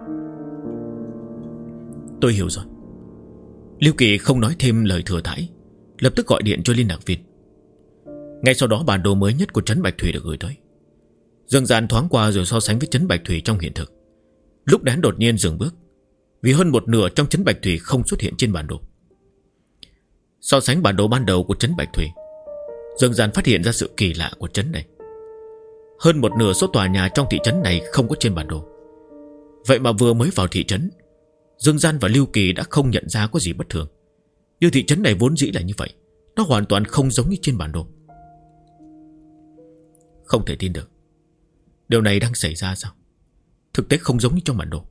Tôi hiểu rồi. Lưu Kỳ không nói thêm lời thừa thãi, lập tức gọi điện cho liên lạc viên. Ngay sau đó bản đồ mới nhất của trấn Bạch Thủy được gửi tới. Dương Gian thoáng qua rồi so sánh với trấn Bạch Thủy trong hiện thực. Lúc đó đột nhiên dừng bước, vì hơn một nửa trong trấn Bạch Thủy không xuất hiện trên bản đồ. So sánh bản đồ ban đầu của trấn Bạch Thủy, Dương Gian phát hiện ra sự kỳ lạ của trấn này. Hơn một nửa số tòa nhà trong thị trấn này không có trên bản đồ. Vậy mà vừa mới vào thị trấn, Dương Gian và Lưu Kỳ đã không nhận ra có gì bất thường. Nhưng thị trấn này vốn dĩ là như vậy, nó hoàn toàn không giống như trên bản đồ. Không thể tin được, điều này đang xảy ra sao? Thực tế không giống như trong bản đồ.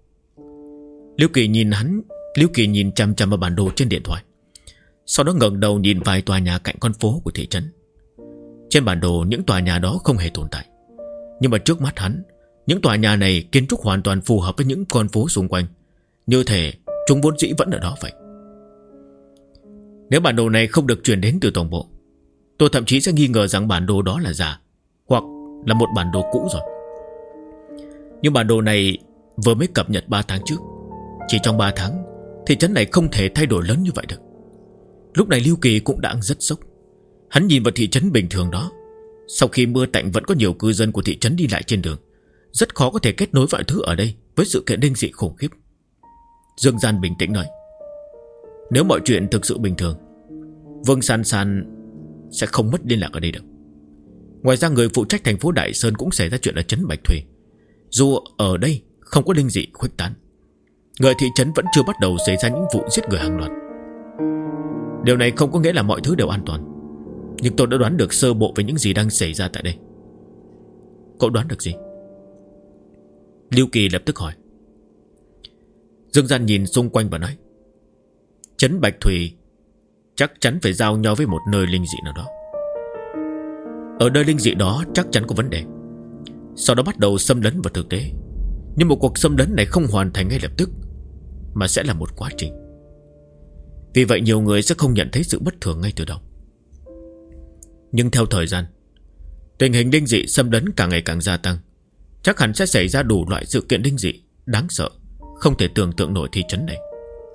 Lưu Kỳ nhìn chằm chằm vào bản đồ trên điện thoại, sau đó ngẩng đầu nhìn vài tòa nhà cạnh con phố của thị trấn. Trên bản đồ những tòa nhà đó không hề tồn tại, nhưng mà trước mắt hắn, những tòa nhà này kiến trúc hoàn toàn phù hợp với những con phố xung quanh, như thể chúng vốn dĩ vẫn ở đó vậy. Nếu bản đồ này không được chuyển đến từ tổng bộ, tôi thậm chí sẽ nghi ngờ rằng bản đồ đó là giả, hoặc là một bản đồ cũ rồi. Nhưng bản đồ này vừa mới cập nhật 3 tháng trước. Chỉ trong 3 tháng, thị trấn này không thể thay đổi lớn như vậy được. Lúc này Lưu Kỳ cũng đang rất sốc. Hắn nhìn vào thị trấn bình thường đó. Sau khi mưa tạnh vẫn có nhiều cư dân của thị trấn đi lại trên đường. Rất khó có thể kết nối mọi thứ ở đây với sự kiện linh dị khủng khiếp. Dương Gian bình tĩnh nói. Nếu mọi chuyện thực sự bình thường, Vương San San sẽ không mất liên lạc ở đây được. Ngoài ra người phụ trách thành phố Đại Sơn cũng xảy ra chuyện ở trấn Bạch Thủy. Dù ở đây không có linh dị khuếch tán, người thị trấn vẫn chưa bắt đầu xảy ra những vụ giết người hàng loạt. Điều này không có nghĩa là mọi thứ đều an toàn, nhưng tôi đã đoán được sơ bộ về những gì đang xảy ra tại đây. Cậu đoán được gì? Lưu Kỳ lập tức hỏi. Dương Gian nhìn xung quanh và nói, trấn Bạch Thủy chắc chắn phải giao nhau với một nơi linh dị nào đó. Ở nơi linh dị đó chắc chắn có vấn đề, sau đó bắt đầu xâm lấn vào thực tế. Nhưng một cuộc xâm lấn này không hoàn thành ngay lập tức, mà sẽ là một quá trình. Vì vậy nhiều người sẽ không nhận thấy sự bất thường ngay từ đầu. Nhưng theo thời gian, tình hình linh dị xâm lấn càng ngày càng gia tăng. Chắc hẳn sẽ xảy ra đủ loại sự kiện linh dị đáng sợ, không thể tưởng tượng nổi thị trấn này.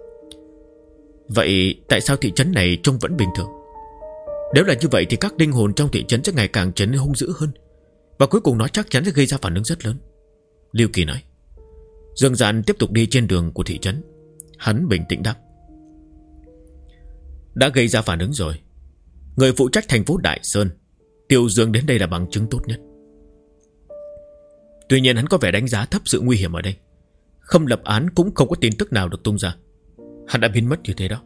Vậy tại sao thị trấn này trông vẫn bình thường? Nếu là như vậy thì các linh hồn trong thị trấn sẽ ngày càng trở nên hung dữ hơn, và cuối cùng nó chắc chắn sẽ gây ra phản ứng rất lớn. Lưu Kỳ nói. Dương Dạn tiếp tục đi trên đường của thị trấn. Hắn bình tĩnh đáp. Đã gây ra phản ứng rồi. Người phụ trách thành phố Đại Sơn, Tiêu Dương đến đây là bằng chứng tốt nhất. Tuy nhiên hắn có vẻ đánh giá thấp sự nguy hiểm ở đây. Không lập án cũng không có tin tức nào được tung ra. Hắn đã biến mất như thế đó.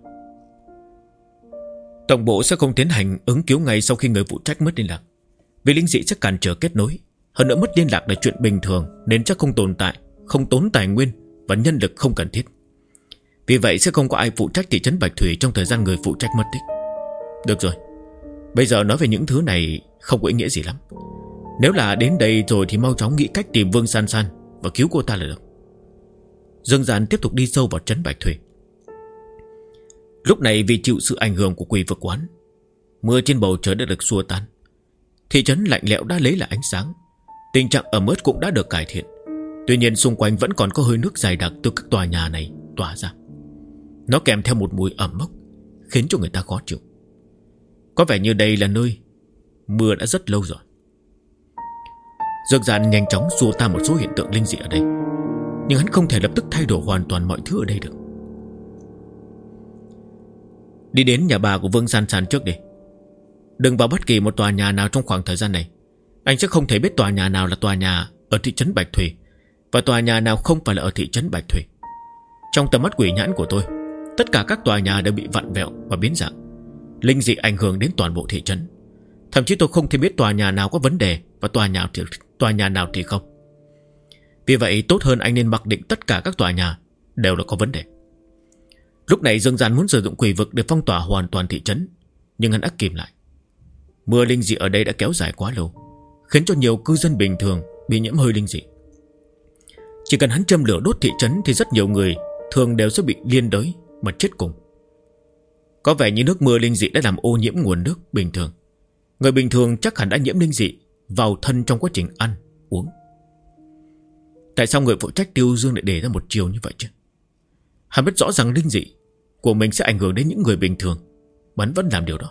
Tổng bộ sẽ không tiến hành ứng cứu ngay sau khi người phụ trách mất liên lạc, vì linh dị sẽ cản trở kết nối. Hơn nữa mất liên lạc là chuyện bình thường, nên chắc không tốn tài nguyên và nhân lực không cần thiết. Vì vậy sẽ không có ai phụ trách thị trấn Bạch Thủy trong thời gian người phụ trách mất tích. Được rồi, bây giờ nói về những thứ này không có ý nghĩa gì lắm. Nếu là đến đây rồi thì mau chóng nghĩ cách tìm Vương San San và cứu cô ta là được. Dương Giản tiếp tục đi sâu vào trấn Bạch Thủy. Lúc này vì chịu sự ảnh hưởng của quỷ vực quán, mưa trên bầu trời đã được xua tan. Thị trấn lạnh lẽo đã lấy lại ánh sáng. Tình trạng ẩm ướt cũng đã được cải thiện. Tuy nhiên xung quanh vẫn còn có hơi nước dày đặc từ các tòa nhà này tỏa ra. Nó kèm theo một mùi ẩm mốc, khiến cho người ta khó chịu. Có vẻ như đây là nơi mưa đã rất lâu rồi. Dương Giản nhanh chóng xua tan một số hiện tượng linh dị ở đây, nhưng hắn không thể lập tức thay đổi hoàn toàn mọi thứ ở đây được. Đi đến nhà bà của Vương San San trước đi. Đừng vào bất kỳ một tòa nhà nào trong khoảng thời gian này. Anh sẽ không thể biết tòa nhà nào là tòa nhà ở thị trấn Bạch Thủy và tòa nhà nào không phải là ở thị trấn Bạch Thủy. Trong tầm mắt quỷ nhãn của tôi, tất cả các tòa nhà đều bị vặn vẹo và biến dạng. Linh dị ảnh hưởng đến toàn bộ thị trấn. Thậm chí tôi không thể biết tòa nhà nào có vấn đề và tòa nhà nào thì không. Vì vậy tốt hơn anh nên mặc định tất cả các tòa nhà đều là có vấn đề. Lúc này Dương Giản muốn sử dụng quỷ vực để phong tỏa hoàn toàn thị trấn, nhưng hắn ắt kìm lại. Mưa linh dị ở đây đã kéo dài quá lâu, khiến cho nhiều cư dân bình thường bị nhiễm hơi linh dị. Chỉ cần hắn châm lửa đốt thị trấn thì rất nhiều người thường đều sẽ bị liên đới mà chết cùng. Có vẻ như nước mưa linh dị đã làm ô nhiễm nguồn nước bình thường. Người bình thường chắc hẳn đã nhiễm linh dị vào thân trong quá trình ăn, uống. Tại sao người phụ trách Tiêu Dương lại để ra một chiều như vậy chứ? Hắn biết rõ rằng linh dị của mình sẽ ảnh hưởng đến những người bình thường, mà hắn vẫn làm điều đó.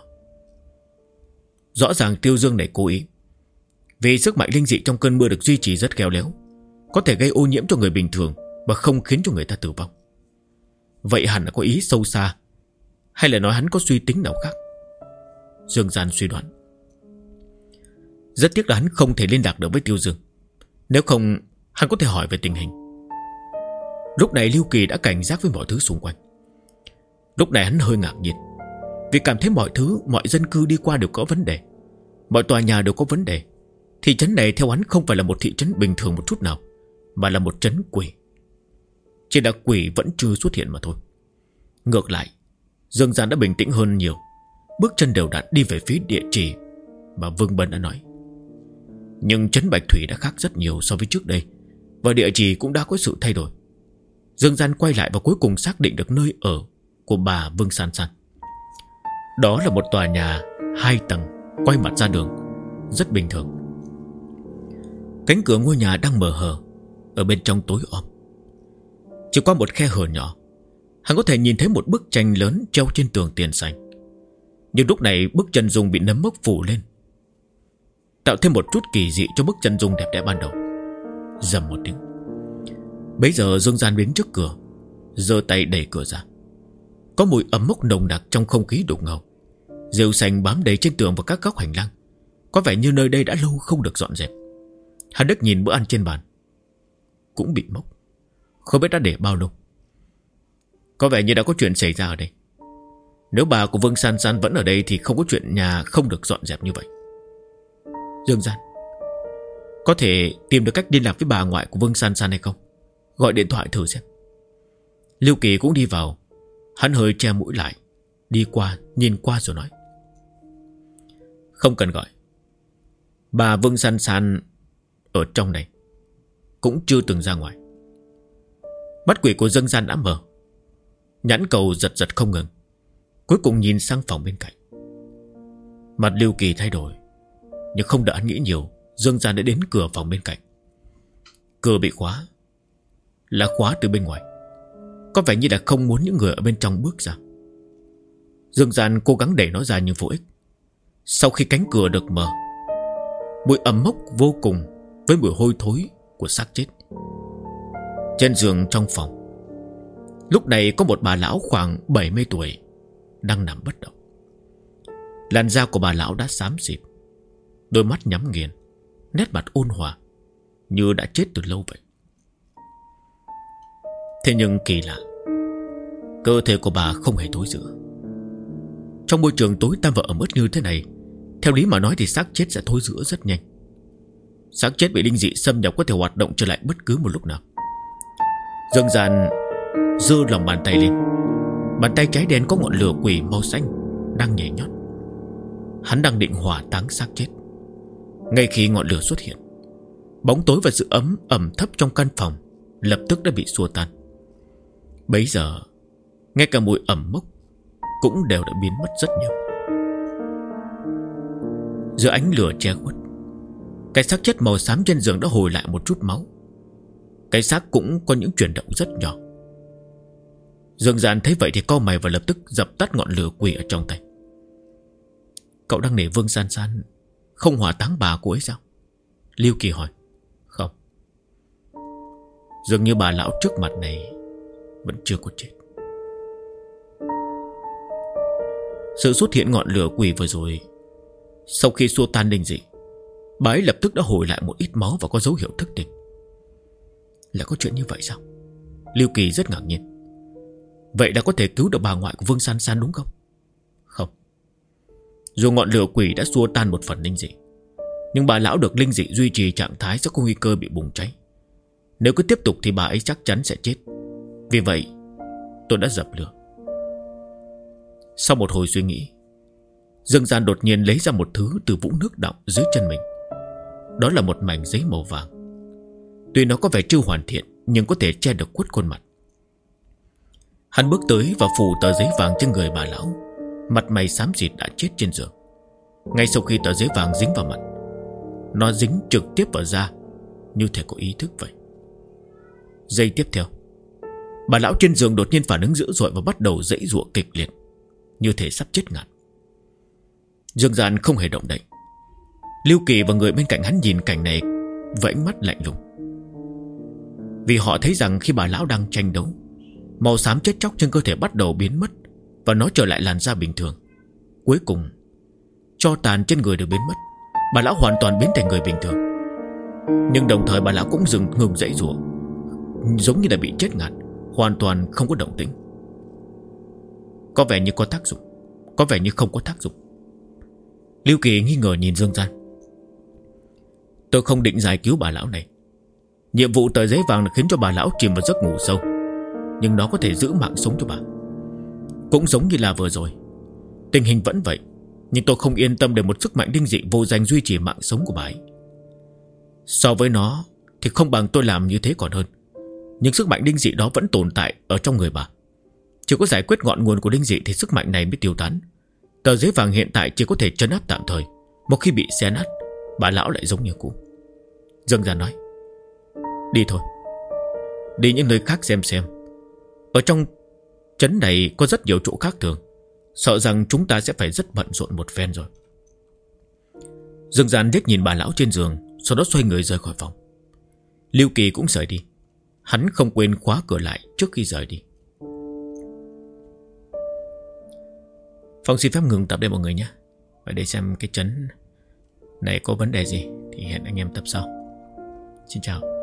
Rõ ràng Tiêu Dương này cố ý, vì sức mạnh linh dị trong cơn mưa được duy trì rất khéo léo, có thể gây ô nhiễm cho người bình thường mà không khiến cho người ta tử vong. Vậy hẳn là có ý sâu xa, hay là nói hắn có suy tính nào khác? Dương Gian suy đoán. Rất tiếc là hắn không thể liên lạc được với Tiêu Dương. Nếu không, hắn có thể hỏi về tình hình. Lúc này Lưu Kỳ đã cảnh giác với mọi thứ xung quanh. Lúc này hắn hơi ngạc nhiên, vì cảm thấy mọi dân cư đi qua đều có vấn đề, mọi tòa nhà đều có vấn đề. Thị trấn này theo hắn không phải là một thị trấn bình thường một chút nào, mà là một trấn quỷ. Chỉ là quỷ vẫn chưa xuất hiện mà thôi. Ngược lại, Dương Gian đã bình tĩnh hơn nhiều, bước chân đều đặn đi về phía địa chỉ mà Vương Bân đã nói. Nhưng trấn Bạch Thủy đã khác rất nhiều so với trước đây, và địa chỉ cũng đã có sự thay đổi. Dương Gian quay lại và cuối cùng xác định được nơi ở của bà Vương San San. Đó là một tòa nhà 2 tầng, quay mặt ra đường, rất bình thường. Cánh cửa ngôi nhà đang mở hờ, ở bên trong tối om. Chỉ qua một khe hở nhỏ, hắn có thể nhìn thấy một bức tranh lớn treo trên tường tiền sành. Nhưng lúc này bức chân dung bị nấm mốc phủ lên, tạo thêm một chút kỳ dị cho bức chân dung đẹp đẽ ban đầu. Rầm một tiếng. Bấy giờ Dương Gian đến trước cửa, giơ tay đẩy cửa ra. Có mùi ẩm mốc nồng đặc trong không khí đục ngầu. Rêu xanh bám đầy trên tường và các góc hành lang. Có vẻ như nơi đây đã lâu không được dọn dẹp. Hắn Đức nhìn bữa ăn trên bàn, cũng bị mốc, không biết đã để bao lâu. Có vẻ như đã có chuyện xảy ra ở đây. Nếu bà của Vương San San vẫn ở đây thì không có chuyện nhà không được dọn dẹp như vậy. Dương Gian, có thể tìm được cách liên lạc với bà ngoại của Vương San San hay không? Gọi điện thoại thử xem. Lưu Kỳ cũng đi vào. Hắn hơi che mũi lại, đi qua, nhìn qua rồi nói: Không cần gọi. Bà Vương San San ở trong này, cũng chưa từng ra ngoài. Mắt quỷ của Dương Gian đã mở, nhãn cầu giật giật không ngừng, cuối cùng nhìn sang phòng bên cạnh. Mặt Lưu Kỳ thay đổi, nhưng không đợi hắn nghĩ nhiều, Dương Gian đã đến cửa phòng bên cạnh. Cửa bị khóa, là khóa từ bên ngoài. Có vẻ như là không muốn những người ở bên trong bước ra. Dương Gian cố gắng đẩy nó ra nhưng vô ích. Sau khi cánh cửa được mở, mùi ẩm mốc vô cùng với mùi hôi thối của xác chết. Trên giường trong phòng, lúc này có một bà lão khoảng 70 tuổi đang nằm bất động. Làn da của bà lão đã xám xịt, đôi mắt nhắm nghiền, nét mặt ôn hòa, như đã chết từ lâu vậy. Thế nhưng kỳ lạ, cơ thể của bà không hề thối rữa. Trong môi trường tối tăm và ẩm ướt như thế này, theo lý mà nói thì xác chết sẽ thối rữa rất nhanh. Xác chết bị linh dị xâm nhập có thể hoạt động trở lại bất cứ một lúc nào. Dương Gian giơ lòng bàn tay lên. Bàn tay trái đen có ngọn lửa quỷ màu xanh đang nhảy nhót. Hắn đang định hỏa táng xác chết. Ngay khi ngọn lửa xuất hiện, bóng tối và sự ẩm thấp trong căn phòng lập tức đã bị xua tan. Bấy giờ, ngay cả mùi ẩm mốc cũng đều đã biến mất rất nhiều. Giữa ánh lửa che khuất, cái xác chết màu xám trên giường đã hồi lại một chút máu. Cái xác cũng có những chuyển động rất nhỏ. Dương Gian thấy vậy thì cau mày và lập tức dập tắt ngọn lửa quỷ ở trong tay. Cậu đang nể Vương San San không hỏa táng bà cô ấy sao? Lưu Kỳ hỏi. Không, dường như bà lão trước mặt này vẫn chưa có chết. Sự xuất hiện ngọn lửa quỷ vừa rồi, sau khi xua tan linh dị, bà ấy lập tức đã hồi lại một ít máu và có dấu hiệu thức tỉnh. Là có chuyện như vậy sao? Lưu Kỳ rất ngạc nhiên. Vậy đã có thể cứu được bà ngoại của Vương San San đúng không? Không. Dù ngọn lửa quỷ đã xua tan một phần linh dị, nhưng bà lão được linh dị duy trì trạng thái sẽ có nguy cơ bị bùng cháy. Nếu cứ tiếp tục thì bà ấy chắc chắn sẽ chết. Vì vậy tôi đã dập lửa. Sau một hồi suy nghĩ, Dương Gian đột nhiên lấy ra một thứ từ vũng nước đọng dưới chân mình. Đó là một mảnh giấy màu vàng. Tuy nó có vẻ chưa hoàn thiện, nhưng có thể che được khuất khuôn mặt. Hắn bước tới và phủ tờ giấy vàng trên người bà lão. Mặt mày xám xịt đã chết trên giường. Ngay sau khi tờ giấy vàng dính vào mặt, nó dính trực tiếp vào da, như thể có ý thức vậy. Giây tiếp theo, bà lão trên giường đột nhiên phản ứng dữ dội và bắt đầu giãy giụa kịch liệt, như thể sắp chết ngạt. Dương Gian không hề động đậy. Lưu Kỳ và người bên cạnh hắn nhìn cảnh này với ánh mắt lạnh lùng. Vì họ thấy rằng khi bà lão đang tranh đấu, màu xám chết chóc trên cơ thể bắt đầu biến mất và nó trở lại làn da bình thường. Cuối cùng, tro tàn trên người được biến mất, bà lão hoàn toàn biến thành người bình thường. Nhưng đồng thời bà lão cũng ngừng giãy giụa, giống như là bị chết ngạt, hoàn toàn không có động tĩnh. Có vẻ như có tác dụng, có vẻ như không có tác dụng. Lưu Kỳ nghi ngờ nhìn Dương Gian. Tôi không định giải cứu bà lão này. Nhiệm vụ tờ giấy vàng là khiến cho bà lão chìm vào giấc ngủ sâu, nhưng nó có thể giữ mạng sống cho bà. Cũng giống như là vừa rồi, tình hình vẫn vậy, nhưng tôi không yên tâm để một sức mạnh linh dị vô danh duy trì mạng sống của bà ấy. So với nó thì không bằng tôi làm như thế còn hơn. Nhưng sức mạnh linh dị đó vẫn tồn tại ở trong người bà. Chỉ có giải quyết ngọn nguồn của linh dị thì sức mạnh này mới tiêu tán. Tờ giấy vàng hiện tại chỉ có thể trấn áp tạm thời. Một khi bị xé nát, bà lão lại giống như cũ. Dương Gian nói. Đi thôi, đi những nơi khác xem. Ở trong trấn này có rất nhiều chỗ khác thường, sợ rằng chúng ta sẽ phải rất bận rộn một phen rồi. Dương Gian liếc nhìn bà lão trên giường, sau đó xoay người rời khỏi phòng. Lưu Kỳ cũng rời đi. Hắn không quên khóa cửa lại trước khi rời đi. Phong xin phép ngừng tập đây mọi người nhé. Và để xem cái chấn này có vấn đề gì thì hẹn anh em tập sau. Xin chào.